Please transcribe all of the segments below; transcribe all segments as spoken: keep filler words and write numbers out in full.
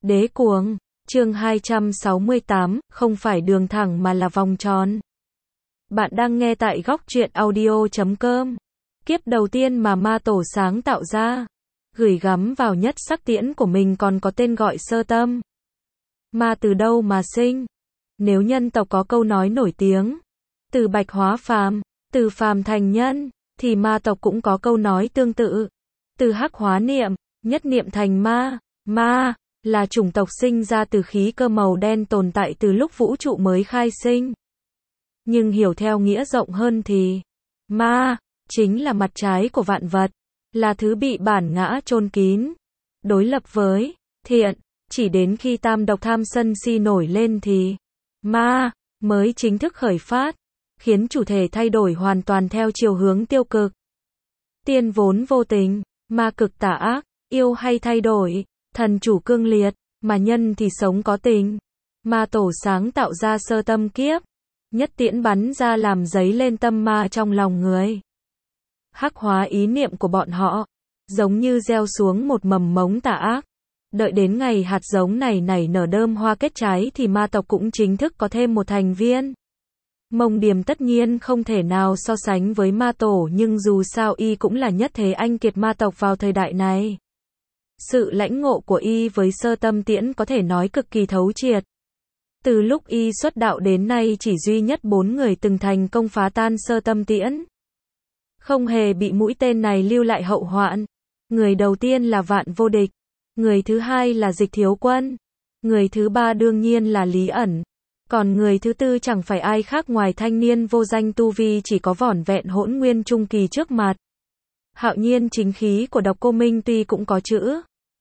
Đế cuồng, chương hai trăm sáu mươi tám, không phải đường thẳng mà là vòng tròn. Bạn đang nghe tại góc truyện audio chấm com. Kiếp đầu tiên mà ma tổ sáng tạo ra, gửi gắm vào nhất sắc tiễn của mình còn có tên gọi sơ tâm. Ma từ đâu mà sinh? Nếu nhân tộc có câu nói nổi tiếng, từ bạch hóa phàm, từ phàm thành nhân, thì ma tộc cũng có câu nói tương tự. Từ hắc hóa niệm, nhất niệm thành ma. Ma là chủng tộc sinh ra từ khí cơ màu đen tồn tại từ lúc vũ trụ mới khai sinh. Nhưng hiểu theo nghĩa rộng hơn thì, ma chính là mặt trái của vạn vật, là thứ bị bản ngã chôn kín, đối lập với thiện. Chỉ đến khi tam độc tham sân si nổi lên thì ma mới chính thức khởi phát, khiến chủ thể thay đổi hoàn toàn theo chiều hướng tiêu cực. Tiên vốn vô tình, ma cực tà ác, yêu hay thay đổi, thần chủ cương liệt, mà nhân thì sống có tình. Ma tổ sáng tạo ra sơ tâm kiếp, nhất tiễn bắn ra làm dấy lên tâm ma trong lòng người. Hắc hóa ý niệm của bọn họ, giống như gieo xuống một mầm mống tà ác. Đợi đến ngày hạt giống này nảy nở đơm hoa kết trái thì ma tộc cũng chính thức có thêm một thành viên. Mông Điềm tất nhiên không thể nào so sánh với ma tổ, nhưng dù sao y cũng là nhất thế anh kiệt ma tộc vào thời đại này. Sự lãnh ngộ của y với sơ tâm tiễn có thể nói cực kỳ thấu triệt. Từ lúc y xuất đạo đến nay chỉ duy nhất bốn người từng thành công phá tan sơ tâm tiễn. Không hề bị mũi tên này lưu lại hậu hoạn. Người đầu tiên là Vạn Vô Địch. Người thứ hai là Dịch Thiếu Quân. Người thứ ba đương nhiên là Lý ẩn. Còn người thứ tư chẳng phải ai khác ngoài thanh niên vô danh tu vi chỉ có vỏn vẹn hỗn nguyên trung kỳ trước mặt. Hạo nhiên chính khí của Độc Cô Minh tuy cũng có chữ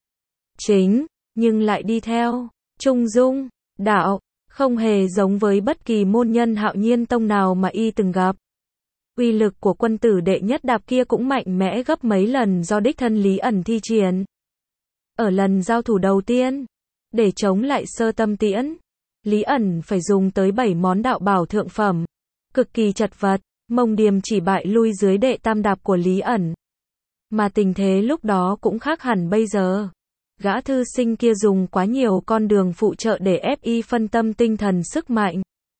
chính, nhưng lại đi theo trung dung, đạo, không hề giống với bất kỳ môn nhân Hạo Nhiên tông nào mà y từng gặp. Uy lực của quân tử đệ nhất đạp kia cũng mạnh mẽ gấp mấy lần do đích thân Lý ẩn thi triển. Ở lần giao thủ đầu tiên, để chống lại sơ tâm tiễn, Lý ẩn phải dùng tới bảy món đạo bảo thượng phẩm, cực kỳ chật vật. Mông Điềm chỉ bại lui dưới đệ tam đạp của Lý ẩn. Mà tình thế lúc đó cũng khác hẳn bây giờ. Gã thư sinh kia dùng quá nhiều con đường phụ trợ để ép y phân tâm tinh thần sức mạnh.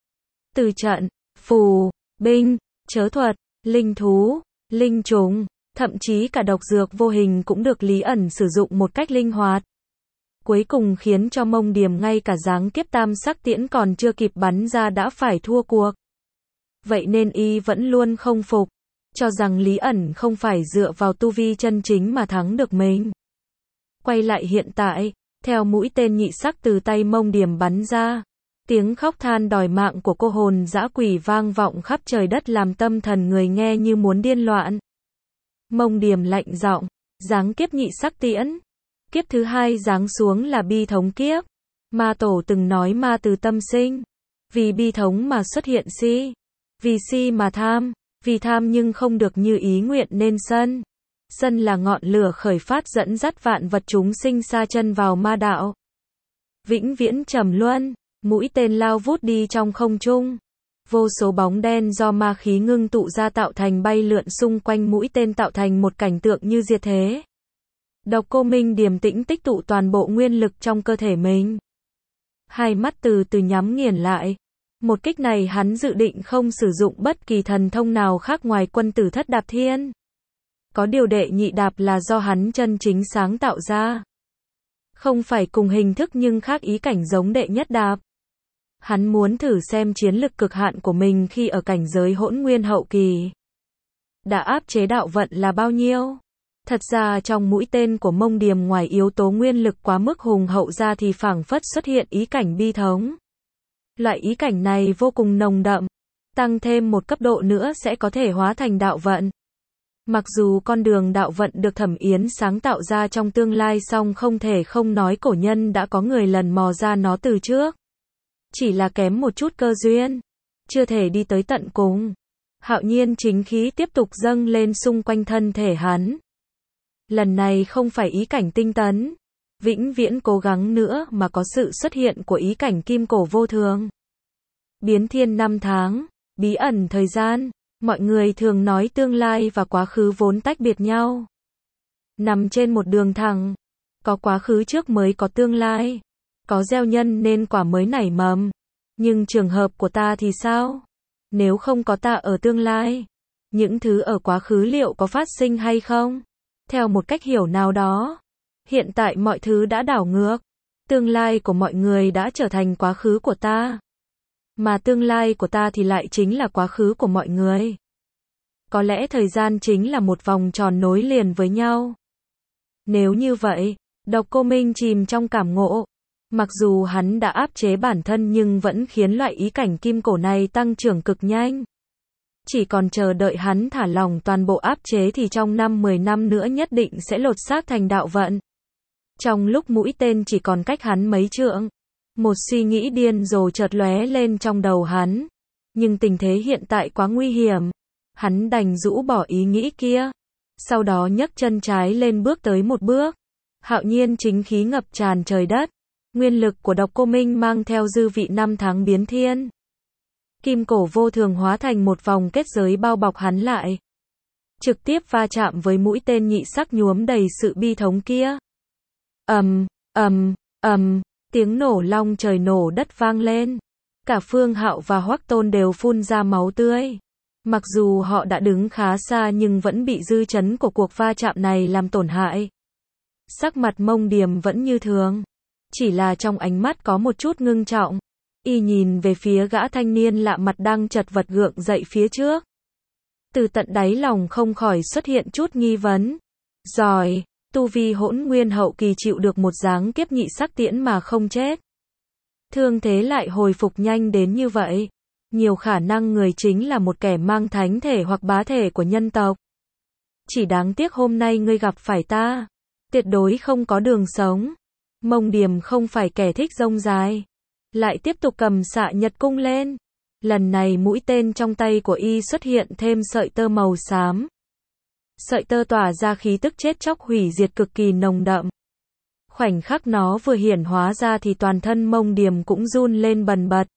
Từ trận, phù, binh, chớ thuật, linh thú, linh trùng, thậm chí cả độc dược vô hình cũng được Lý ẩn sử dụng một cách linh hoạt. Cuối cùng khiến cho Mông Điềm ngay cả giáng kiếp tam sắc tiễn còn chưa kịp bắn ra đã phải thua cuộc. Vậy nên y vẫn luôn không phục, cho rằng Lý ẩn không phải dựa vào tu vi chân chính mà thắng được mình. Quay lại hiện tại, theo mũi tên nhị sắc từ tay Mông Điềm bắn ra, tiếng khóc than đòi mạng của cô hồn dã quỷ vang vọng khắp trời đất làm tâm thần người nghe như muốn điên loạn. Mông Điềm lạnh giọng, giáng kiếp nhị sắc tiễn. Kiếp thứ hai giáng xuống là bi thống kiếp. Ma tổ từng nói ma từ tâm sinh. Vì bi thống mà xuất hiện si. Vì si mà tham. Vì tham nhưng không được như ý nguyện nên sân. Sân là ngọn lửa khởi phát dẫn dắt vạn vật chúng sinh sa chân vào ma đạo. Vĩnh viễn trầm luân, mũi tên lao vút đi trong không trung. Vô số bóng đen do ma khí ngưng tụ ra tạo thành bay lượn xung quanh mũi tên tạo thành một cảnh tượng như diệt thế. Độc Cô Minh điềm tĩnh tích tụ toàn bộ nguyên lực trong cơ thể mình. Hai mắt từ từ nhắm nghiền lại. Một kích này hắn dự định không sử dụng bất kỳ thần thông nào khác ngoài quân tử thất đạp thiên. Có điều đệ nhị đạp là do hắn chân chính sáng tạo ra. Không phải cùng hình thức nhưng khác ý cảnh giống đệ nhất đạp. Hắn muốn thử xem chiến lực cực hạn của mình khi ở cảnh giới hỗn nguyên hậu kỳ đã áp chế đạo vận là bao nhiêu. Thật ra trong mũi tên của Mông Điềm ngoài yếu tố nguyên lực quá mức hùng hậu ra thì phảng phất xuất hiện ý cảnh bi thống. Loại ý cảnh này vô cùng nồng đậm, tăng thêm một cấp độ nữa sẽ có thể hóa thành đạo vận. Mặc dù con đường đạo vận được Thẩm Yến sáng tạo ra trong tương lai song không thể không nói cổ nhân đã có người lần mò ra nó từ trước. Chỉ là kém một chút cơ duyên, chưa thể đi tới tận cùng. Hạo nhiên chính khí tiếp tục dâng lên xung quanh thân thể hắn. Lần này không phải ý cảnh tinh tấn, vĩnh viễn cố gắng nữa mà có sự xuất hiện của ý cảnh kim cổ vô thường. Biến thiên năm tháng, bí ẩn thời gian, mọi người thường nói tương lai và quá khứ vốn tách biệt nhau. Nằm trên một đường thẳng, có quá khứ trước mới có tương lai. Có gieo nhân nên quả mới nảy mầm. Nhưng trường hợp của ta thì sao? Nếu không có ta ở tương lai, những thứ ở quá khứ liệu có phát sinh hay không? Theo một cách hiểu nào đó, hiện tại mọi thứ đã đảo ngược. Tương lai của mọi người đã trở thành quá khứ của ta. Mà tương lai của ta thì lại chính là quá khứ của mọi người. Có lẽ thời gian chính là một vòng tròn nối liền với nhau. Nếu như vậy, Độc Cô Minh chìm trong cảm ngộ. Mặc dù hắn đã áp chế bản thân nhưng vẫn khiến loại ý cảnh kim cổ này tăng trưởng cực nhanh. Chỉ còn chờ đợi hắn thả lỏng toàn bộ áp chế thì trong năm mười năm nữa nhất định sẽ lột xác thành đạo vận. Trong lúc mũi tên chỉ còn cách hắn mấy trượng, một suy nghĩ điên rồ chợt lóe lên trong đầu hắn. Nhưng tình thế hiện tại quá nguy hiểm. Hắn đành rũ bỏ ý nghĩ kia. Sau đó nhấc chân trái lên bước tới một bước. Hạo nhiên chính khí ngập tràn trời đất. Nguyên lực của Độc Cô Minh mang theo dư vị năm tháng biến thiên. Kim cổ vô thường hóa thành một vòng kết giới bao bọc hắn lại. Trực tiếp va chạm với mũi tên nhị sắc nhuốm đầy sự bi thống kia. Ầm, ầm, ầm, tiếng nổ long trời nổ đất vang lên. Cả Phương Hạo và Hoắc Tôn đều phun ra máu tươi. Mặc dù họ đã đứng khá xa nhưng vẫn bị dư chấn của cuộc va chạm này làm tổn hại. Sắc mặt Mông Điềm vẫn như thường. Chỉ là trong ánh mắt có một chút ngưng trọng. Y nhìn về phía gã thanh niên lạ mặt đang chật vật gượng dậy phía trước. Từ tận đáy lòng không khỏi xuất hiện chút nghi vấn. Giỏi, tu vi hỗn nguyên hậu kỳ chịu được một dáng kiếp nhị sắc tiễn mà không chết. Thương thế lại hồi phục nhanh đến như vậy. Nhiều khả năng người chính là một kẻ mang thánh thể hoặc bá thể của nhân tộc. Chỉ đáng tiếc hôm nay ngươi gặp phải ta. Tuyệt đối không có đường sống. Mông Điềm không phải kẻ thích rông dài. Lại tiếp tục cầm xạ nhật cung lên. Lần này mũi tên trong tay của y xuất hiện thêm sợi tơ màu xám. Sợi tơ tỏa ra khí tức chết chóc hủy diệt cực kỳ nồng đậm. Khoảnh khắc nó vừa hiển hóa ra thì toàn thân Mông Điềm cũng run lên bần bật.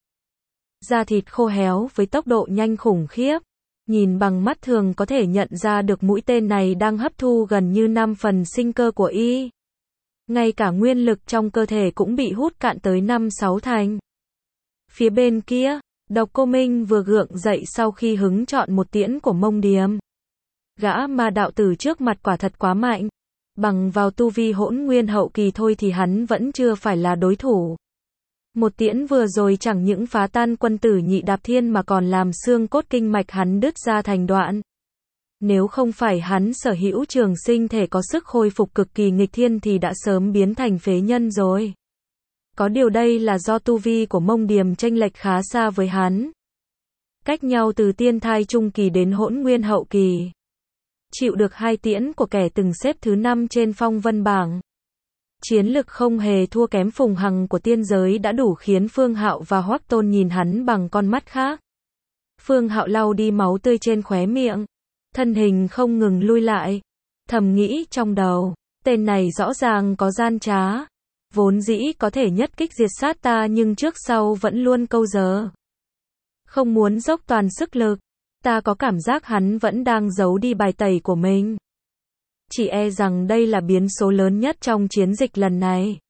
Da thịt khô héo với tốc độ nhanh khủng khiếp. Nhìn bằng mắt thường có thể nhận ra được mũi tên này đang hấp thu gần như năm phần sinh cơ của y. Ngay cả nguyên lực trong cơ thể cũng bị hút cạn tới năm sáu thành. Phía bên kia, Độc Cô Minh vừa gượng dậy sau khi hứng chọn một tiễn của Mông Điềm. Gã ma đạo tử trước mặt quả thật quá mạnh. Bằng vào tu vi hỗn nguyên hậu kỳ thôi thì hắn vẫn chưa phải là đối thủ. Một tiễn vừa rồi chẳng những phá tan quân tử nhị đạp thiên mà còn làm xương cốt kinh mạch hắn đứt ra thành đoạn. Nếu không phải hắn sở hữu trường sinh thể có sức hồi phục cực kỳ nghịch thiên thì đã sớm biến thành phế nhân rồi. Có điều đây là do tu vi của Mông Điềm chênh lệch khá xa với hắn. Cách nhau từ tiên thai trung kỳ đến hỗn nguyên hậu kỳ. Chịu được hai tiễn của kẻ từng xếp thứ năm trên phong vân bảng. Chiến lực không hề thua kém Phùng Hằng của tiên giới đã đủ khiến Phương Hạo và Hoắc Tôn nhìn hắn bằng con mắt khác. Phương Hạo lau đi máu tươi trên khóe miệng. Thân hình không ngừng lui lại. Thầm nghĩ trong đầu, tên này rõ ràng có gian trá. Vốn dĩ có thể nhất kích diệt sát ta nhưng trước sau vẫn luôn câu giờ. Không muốn dốc toàn sức lực. Ta có cảm giác hắn vẫn đang giấu đi bài tẩy của mình. Chỉ e rằng đây là biến số lớn nhất trong chiến dịch lần này.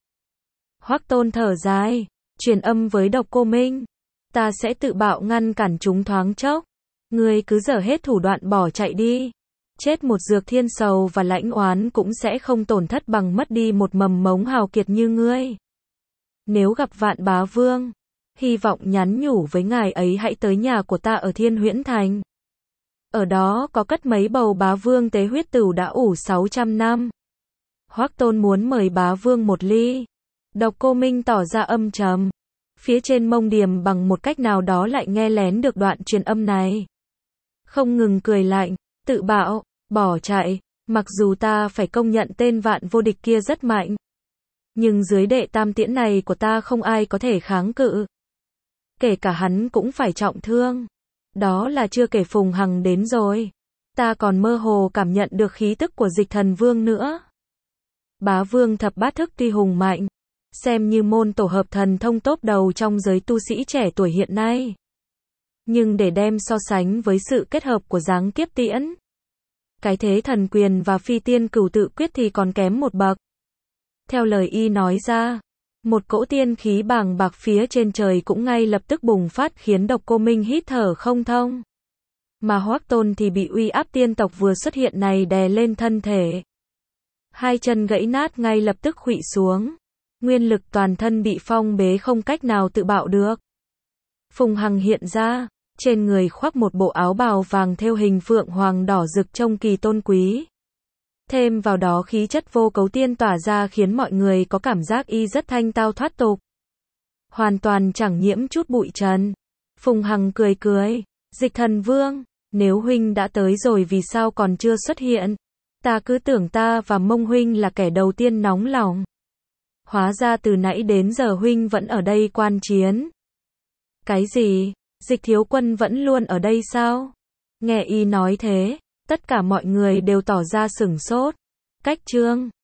Hoắc Tôn thở dài, truyền âm với Độc Cô Minh. Ta sẽ tự bạo ngăn cản chúng thoáng chốc. Ngươi cứ dở hết thủ đoạn bỏ chạy đi. Chết một dược thiên sầu và lãnh oán cũng sẽ không tổn thất bằng mất đi một mầm mống hào kiệt như ngươi. Nếu gặp Vạn Bá Vương, hy vọng nhắn nhủ với ngài ấy hãy tới nhà của ta ở Thiên Huyễn Thành. Ở đó có cất mấy bầu bá vương tế huyết tửu đã ủ sáu trăm năm. Hoắc Tôn muốn mời bá vương một ly. Độc Cô Minh tỏ ra âm trầm. Phía trên Mông Điềm bằng một cách nào đó lại nghe lén được đoạn truyền âm này. Không ngừng cười lạnh, tự bạo, bỏ chạy. Mặc dù ta phải công nhận tên vạn vô địch kia rất mạnh. Nhưng dưới đệ tam tiễn này của ta không ai có thể kháng cự. Kể cả hắn cũng phải trọng thương. Đó là chưa kể Phùng Hằng đến rồi. Ta còn mơ hồ cảm nhận được khí tức của Dịch Thần Vương nữa. Bá Vương thập bát thức tuy hùng mạnh, xem như môn tổ hợp thần thông top đầu trong giới tu sĩ trẻ tuổi hiện nay. Nhưng để đem so sánh với sự kết hợp của giáng kiếp tiễn, cái thế thần quyền và phi tiên cửu tự quyết thì còn kém một bậc. Theo lời y nói ra, Một cỗ tiên khí bàng bạc phía trên trời cũng ngay lập tức bùng phát khiến Độc Cô Minh hít thở không thông. Mà Hoắc Tôn thì bị uy áp tiên tộc vừa xuất hiện này đè lên thân thể. Hai chân gãy nát ngay lập tức khuỵu xuống. Nguyên lực toàn thân bị phong bế không cách nào tự bạo được. Phùng Hằng hiện ra, trên người khoác một bộ áo bào vàng thêu hình phượng hoàng đỏ rực trông kỳ tôn quý. Thêm vào đó khí chất vô cấu tiên tỏa ra khiến mọi người có cảm giác y rất thanh tao thoát tục. Hoàn toàn chẳng nhiễm chút bụi trần. Phùng Hằng cười cười, Dịch Thần Vương, nếu huynh đã tới rồi vì sao còn chưa xuất hiện? Ta cứ tưởng ta và Mông huynh là kẻ đầu tiên nóng lòng. Hóa ra từ nãy đến giờ huynh vẫn ở đây quan chiến. Cái gì? Dịch thiếu quân vẫn luôn ở đây sao? Nghe y nói thế, tất cả mọi người đều tỏ ra sửng sốt. Cách chương